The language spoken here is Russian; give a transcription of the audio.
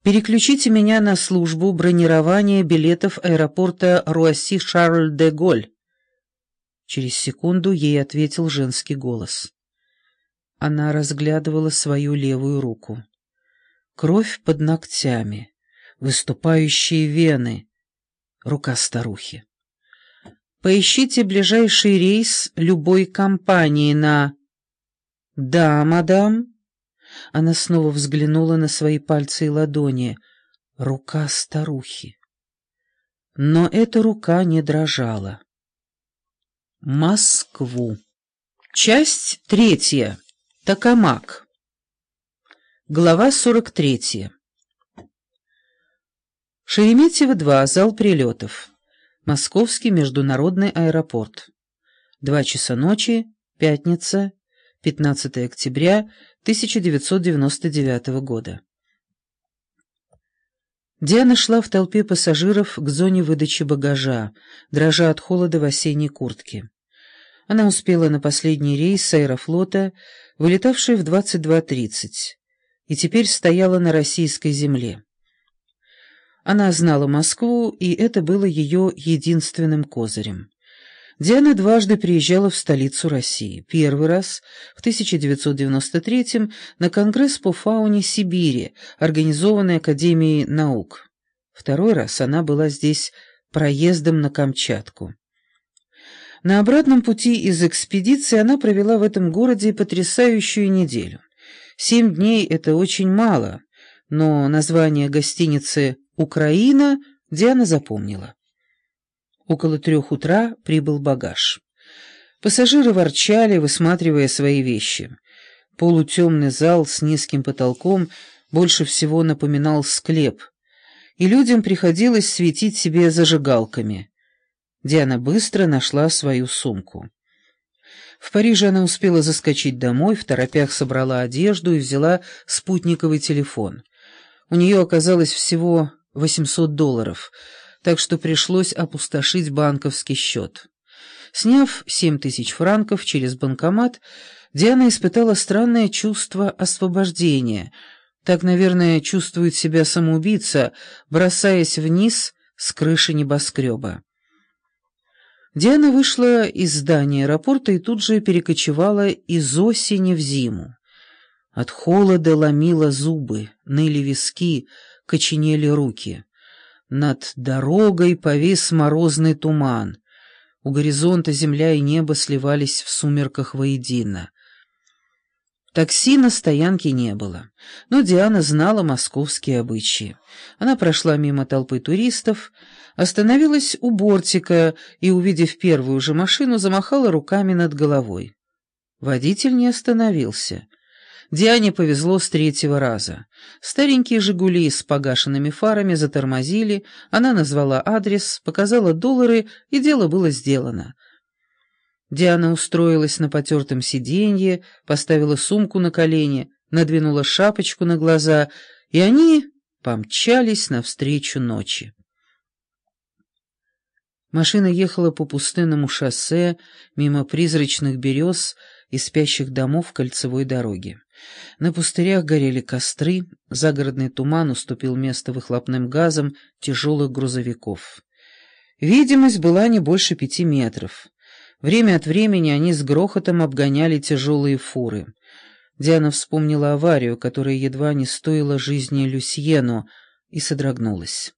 Переключите меня на службу бронирования билетов аэропорта Руасси-Шарль-де-Голь. Через секунду ей ответил женский голос. Она разглядывала свою левую руку. Кровь под ногтями, выступающие вены. Рука старухи. Поищите ближайший рейс любой компании на... Да, мадам. Она снова взглянула на свои пальцы и ладони. Рука старухи. Но эта рука не дрожала. Москву. Часть 3. Токамак. Глава 43. Шереметьево-2, зал прилетов. Московский международный аэропорт. 2 часа ночи, пятница, 15 октября 1999 года. Диана шла в толпе пассажиров к зоне выдачи багажа, дрожа от холода в осенней куртке. Она успела на последний рейс Аэрофлота, вылетавший в 22:30, и теперь стояла на российской земле. Она знала Москву, и это было ее единственным козырем. Диана дважды приезжала в столицу России. Первый раз в 1993-м на Конгресс по фауне Сибири, организованный Академией наук. Второй раз она была здесь проездом на Камчатку. На обратном пути из экспедиции она провела в этом городе потрясающую неделю. 7 дней — это очень мало, но название гостиницы «Украина» Диана запомнила. Около 3 утра прибыл багаж. Пассажиры ворчали, высматривая свои вещи. Полутемный зал с низким потолком больше всего напоминал склеп, и людям приходилось светить себе зажигалками. Диана быстро нашла свою сумку. В Париже она успела заскочить домой, второпях собрала одежду и взяла спутниковый телефон. У нее оказалось всего $800, так что пришлось опустошить банковский счет. Сняв 7000 франков через банкомат, Диана испытала странное чувство освобождения. Так, наверное, чувствует себя самоубийца, бросаясь вниз с крыши небоскреба. Диана вышла из здания аэропорта и тут же перекочевала из осени в зиму. От холода ломило зубы, ныли виски, коченели руки. Над дорогой повис морозный туман. У горизонта земля и небо сливались в сумерках воедино. Такси на стоянке не было, но Диана знала московские обычаи. Она прошла мимо толпы туристов, остановилась у бортика и, увидев первую же машину, замахала руками над головой. Водитель не остановился. Диане повезло с 3-го раза. Старенькие «Жигули» с погашенными фарами затормозили, она назвала адрес, показала доллары, и дело было сделано. Диана устроилась на потертом сиденье, поставила сумку на колени, надвинула шапочку на глаза, и они помчались навстречу ночи. Машина ехала по пустынному шоссе, мимо призрачных берез и спящих домов кольцевой дороги. На пустырях горели костры, загородный туман уступил место выхлопным газам тяжелых грузовиков. Видимость была не больше 5 метров. Время от времени они с грохотом обгоняли тяжелые фуры. Диана вспомнила аварию, которая едва не стоила жизни Люсьену, и содрогнулась.